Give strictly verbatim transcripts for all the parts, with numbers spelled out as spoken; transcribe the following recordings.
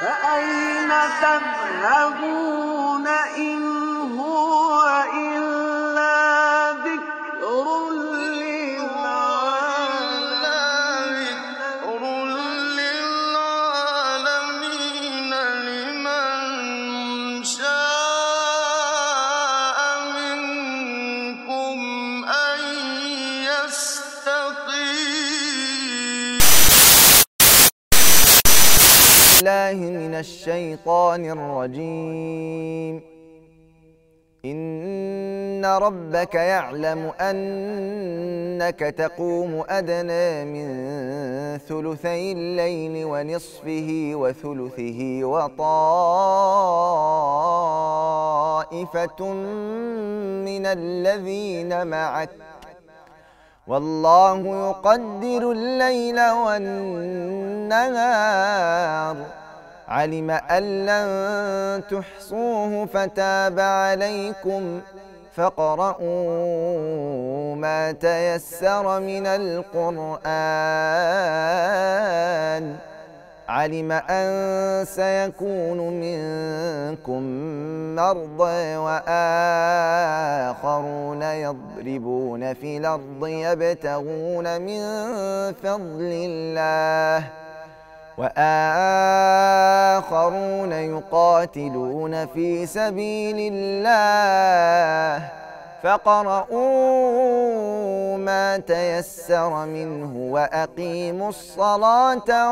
فأين تذهبون إن هو إلا ذكر للعالمين لمن شاء منكم أن يستقيم. الله من الشيطان الرجيم. إن ربك يعلم أنك تقوم أدنى من ثلثي الليل ونصفه وثلثه وطائفة من الذين معك والله يقدر الليل والنهار علم أن لن تحصوه فتاب عليكم فاقرؤوا ما تيسر من القرآن علم أن سيكون منكم مرضى وآخرون يضربون في الأرض يبتغون من فضل الله وآخرون يقاتلون في سبيل الله فاقرؤوا ما تيسر منه وأقيموا الصلاة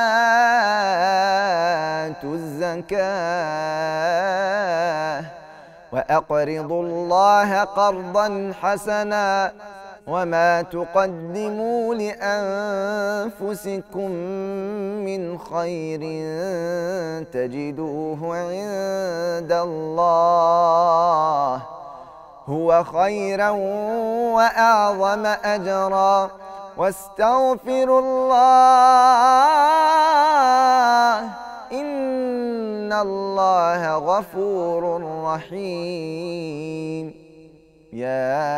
وآتوا الزكاة وأقرضوا الله قرضا حسنا وما تقدموا لأنفسكم من خير تجدوه عند الله هو خيرا وأعظم أجرا واستغفروا الله إن الله غفور رحيم. يا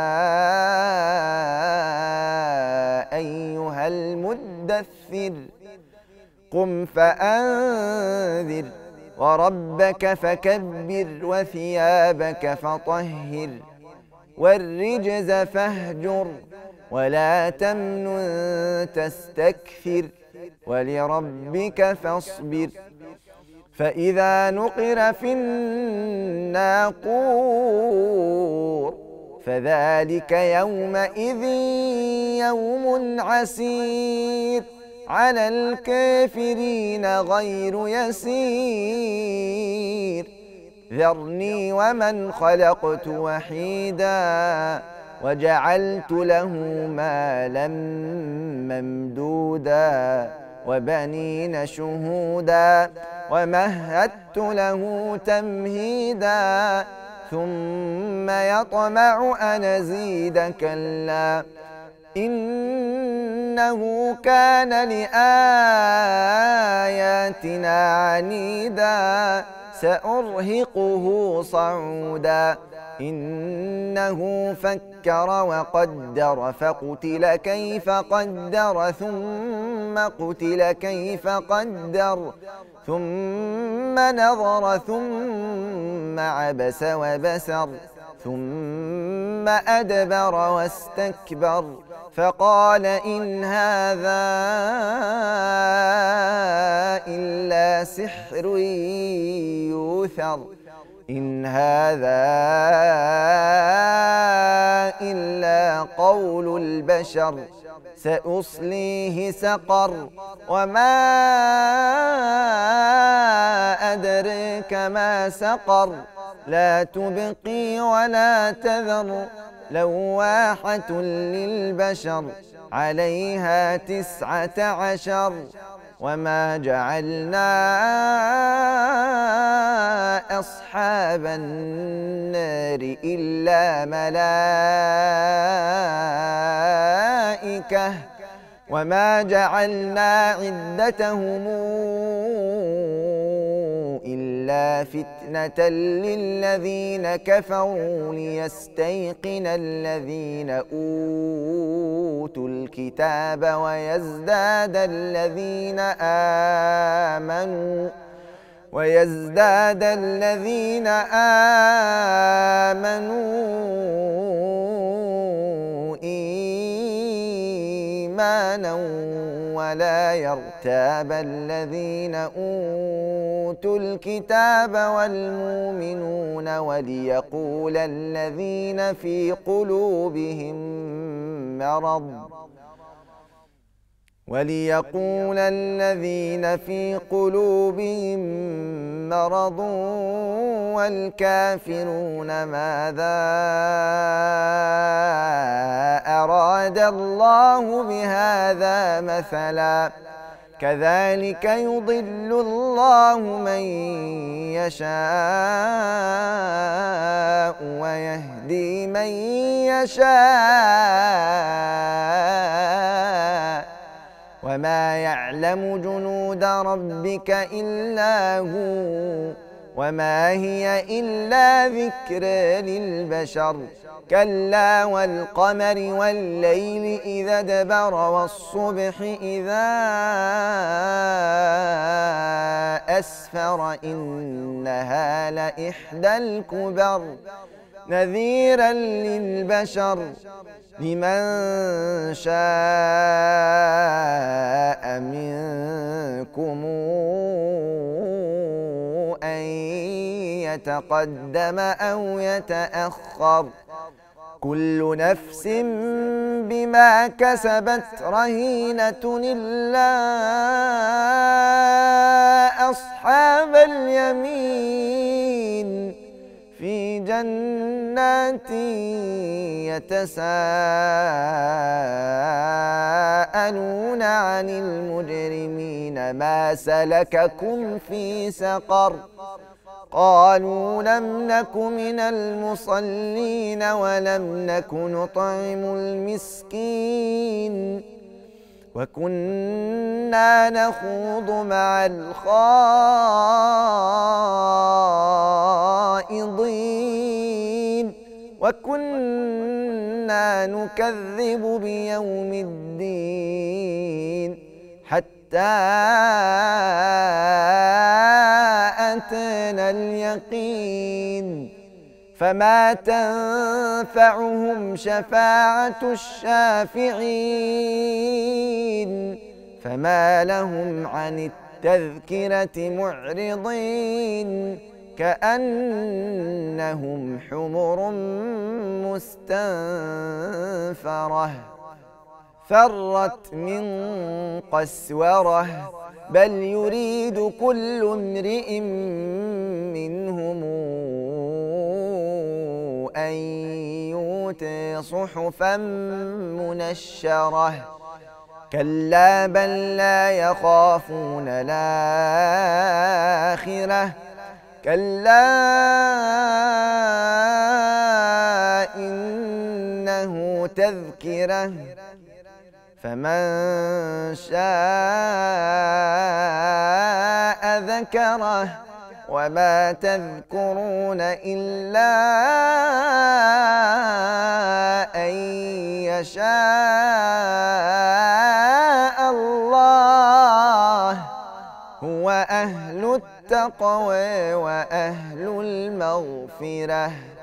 أيها المدثر قم فأنذر وربك فكبر وثيابك فطهر والرجز فاهجر ولا تمنن تستكثر ولربك فاصبر فإذا نقر في الناقور فذلك يومئذ يوم عسير على الكافرين غير يسير ذرني ومن خلقت وحيدا وجعلت له مالا ممدودا وبنين شهودا ومهدت له تمهيدا ثم يطمع أن أزيد كلا إنه كان لآياتنا عنيدا سأرهقه صعودا إنه فكر وقدر فقتل كيف قدر ثم قتل كيف قدر ثم نظر ثم عبس وبسر ثم أدبر واستكبر فقال إن هذا إلا سحر يؤثر إن هذا إلا قول البشر سأصليه سقر وما أدريك ما سقر لا تبقي ولا تذر لواحة للبشر عليها تسعة عشر وما جعلنا أصحاب النار إلا ملائكة وما جعلنا عدتهم إلا فتنة للذين كفروا ليستيقن الذين أوتوا الكتاب ويزداد الذين آمنوا ويزداد الذين آمنوا إيمانا ولا يرتاب الذين أوتوا الكتاب والمؤمنون وليقول الذين في قلوبهم مرض وليقول الذين في قلوبهم مرض والكافرون ماذا أراد الله بهذا مثلا كذلك يضل الله من يشاء ويهدي من يشاء وما يعلم جنود ربك إلا هو وما هي إلا ذكر للبشر كلا والقمر والليل إذا ادبر والصبح إذا أسفر إنها لإحدى الكبر نذيرا للبشر لمن شاء منكم أن يتقدم أو يتأخر كل نفس بما كسبت رهينة إلا أصحاب اليمين في جنات يتساءلون عن المجرمين ما سلككم في سقر قالوا لم نك من المصلين ولم نك نطعم المسكين وكنا نخوض مع الخائضين وكنا نكذب بيوم الدين حتى أتانا اليقين فما تنفعهم شفاعة الشافعين فما لهم عن التذكرة معرضين كأنهم حمر مستنفرة فرت من قسورة بل يريد كل امرئ منهم أن يؤتى صحفا منشرة كلا بل لا يخافون الآخرة كلا إنه تذكرة فمن شاء ذكره وما تذكرون إلا أن يشاء الله هو أهل التقوى وأهل المغفرة.